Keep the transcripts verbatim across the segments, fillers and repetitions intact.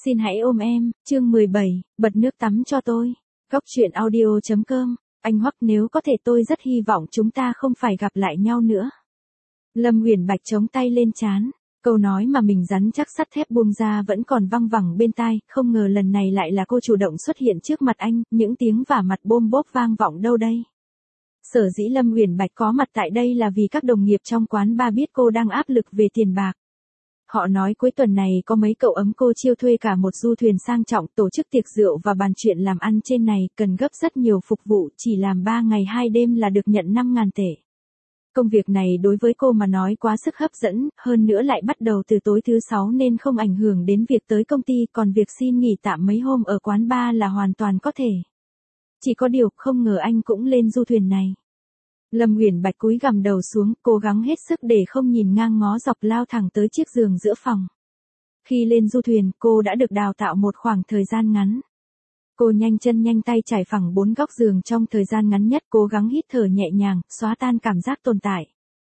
Xin hãy ôm em, chương mười bảy, bật nước tắm cho tôi. Góc truyện audio chấm com, anh Hoắc, nếu có thể tôi rất hy vọng chúng ta không phải gặp lại nhau nữa. Lâm Uyển Bạch chống tay lên trán, câu nói mà mình rắn chắc sắt thép buông ra vẫn còn văng vẳng bên tai, không ngờ lần này lại là cô chủ động xuất hiện trước mặt anh, những tiếng vả mặt bôm bốp vang vọng đâu đây. Sở dĩ Lâm Uyển Bạch có mặt tại đây là vì các đồng nghiệp trong quán bar biết cô đang áp lực về tiền bạc. Họ nói cuối tuần này có mấy cậu ấm cô chiêu thuê cả một du thuyền sang trọng tổ chức tiệc rượu và bàn chuyện làm ăn trên này, cần gấp rất nhiều phục vụ, chỉ làm ba ngày hai đêm là được nhận năm ngàn tệ. Công việc này đối với cô mà nói quá sức hấp dẫn, hơn nữa lại bắt đầu từ tối thứ sáu nên không ảnh hưởng đến việc tới công ty, còn việc xin nghỉ tạm mấy hôm ở quán bar là hoàn toàn có thể. Chỉ có điều không ngờ anh cũng lên du thuyền này. Lâm Uyển Bạch cúi gằm đầu xuống, cố gắng hết sức để không nhìn ngang ngó dọc lao thẳng tới chiếc giường giữa phòng. Khi lên du thuyền, cô đã được đào tạo một khoảng thời gian ngắn. Cô nhanh chân nhanh tay trải phẳng bốn góc giường trong thời gian ngắn nhất, cố gắng hít thở nhẹ nhàng, xóa tan cảm giác tồn tại.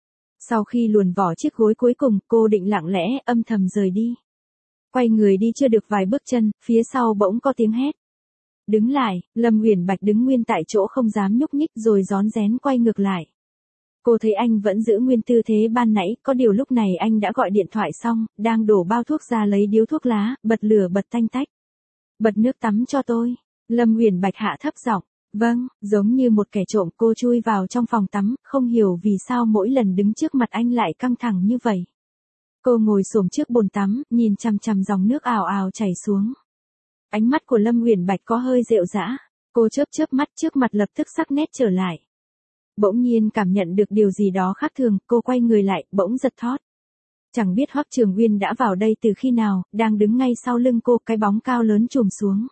Sau khi luồn vỏ chiếc gối cuối cùng, cô định lặng lẽ, âm thầm rời đi. Quay người đi chưa được vài bước chân, phía sau bỗng có tiếng hét. Đứng lại, Lâm Uyển Bạch đứng nguyên tại chỗ không dám nhúc nhích rồi rón rén quay ngược lại. Cô thấy anh vẫn giữ nguyên tư thế ban nãy, có điều lúc này anh đã gọi điện thoại xong, đang đổ bao thuốc ra lấy điếu thuốc lá, bật lửa bật tanh tách. Bật nước tắm cho tôi. Lâm Uyển Bạch hạ thấp giọng. Vâng, giống như một kẻ trộm cô chui vào trong phòng tắm, không hiểu vì sao mỗi lần đứng trước mặt anh lại căng thẳng như vậy. Cô ngồi xổm trước bồn tắm, nhìn chằm chằm dòng nước ào ào chảy xuống. Ánh mắt của Lâm Uyển Bạch có hơi rệu rã, cô chớp chớp mắt, trước mặt lập tức sắc nét trở lại. Bỗng nhiên cảm nhận được điều gì đó khác thường, cô quay người lại, bỗng giật thót. Chẳng biết Hoắc Trường Uyên đã vào đây từ khi nào, đang đứng ngay sau lưng cô, cái bóng cao lớn chùm xuống.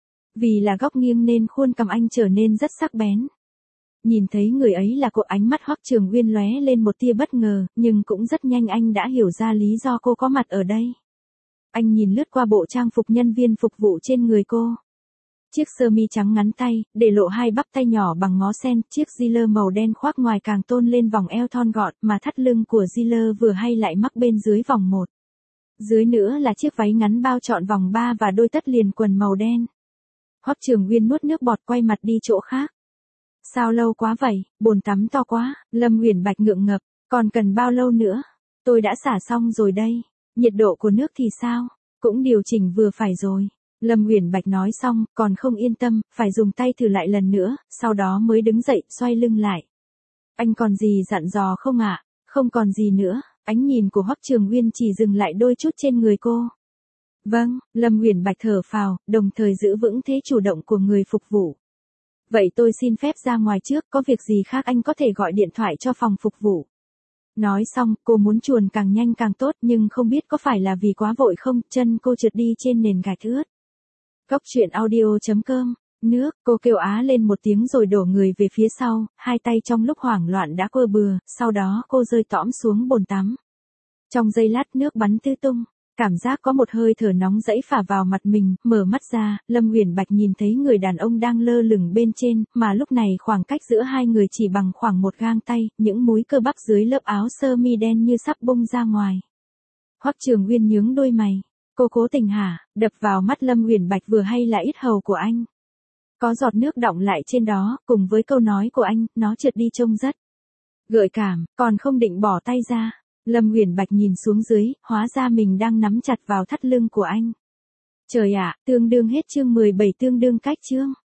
Vì là góc nghiêng nên khuôn cằm anh trở nên rất sắc bén. Nhìn thấy người ấy là cô, ánh mắt Hoắc Trường Uyên lóe lên một tia bất ngờ, nhưng cũng rất nhanh anh đã hiểu ra lý do cô có mặt ở đây. Anh nhìn lướt qua bộ trang phục nhân viên phục vụ trên người cô. Chiếc sơ mi trắng ngắn tay, để lộ hai bắp tay nhỏ bằng ngó sen, chiếc gilet màu đen khoác ngoài càng tôn lên vòng eo thon gọn, mà thắt lưng của gilet vừa hay lại mắc bên dưới vòng một. Dưới nữa là chiếc váy ngắn bao trọn vòng ba và đôi tất liền quần màu đen. Hoắc Trường Uyên nuốt nước bọt quay mặt đi chỗ khác. Sao lâu quá vậy, bồn tắm to quá, Lâm Uyển Bạch ngượng ngập, còn cần bao lâu nữa? Tôi đã xả xong rồi đây. Nhiệt độ của nước thì sao? Cũng điều chỉnh vừa phải rồi. Lâm Uyển Bạch nói xong, còn không yên tâm, phải dùng tay thử lại lần nữa, sau đó mới đứng dậy, xoay lưng lại. Anh còn gì dặn dò không ạ? À? Không còn gì nữa, ánh nhìn của Hoắc Trường Uyên chỉ dừng lại đôi chút trên người cô. Vâng, Lâm Uyển Bạch thở phào, đồng thời giữ vững thế chủ động của người phục vụ. Vậy tôi xin phép ra ngoài trước, có việc gì khác anh có thể gọi điện thoại cho phòng phục vụ. Nói xong, cô muốn chuồn càng nhanh càng tốt, nhưng không biết có phải là vì quá vội không, chân cô trượt đi trên nền gạch ướt. Góc truyện audio chấm com, nước, cô kêu á lên một tiếng rồi đổ người về phía sau, hai tay trong lúc hoảng loạn đã quơ bừa, sau đó cô rơi tõm xuống bồn tắm. Trong giây lát nước bắn tứ tung, cảm giác có một hơi thở nóng rẫy phả vào mặt mình, mở mắt ra, Lâm Uyển Bạch nhìn thấy người đàn ông đang lơ lửng bên trên, mà lúc này khoảng cách giữa hai người chỉ bằng khoảng một gang tay, những múi cơ bắp dưới lớp áo sơ mi đen như sắp bung ra ngoài. Hoắc Trường Uyên nhướng đôi mày, cô cố tình hả? Đập vào mắt Lâm Uyển Bạch vừa hay là yết hầu của anh. Có giọt nước đọng lại trên đó, cùng với câu nói của anh, nó trượt đi trông rất gợi cảm, còn không định bỏ tay ra. Lâm Uyển Bạch nhìn xuống dưới, hóa ra mình đang nắm chặt vào thắt lưng của anh. Trời ạ, tương đương hết chương mười bảy, tương đương cách chương.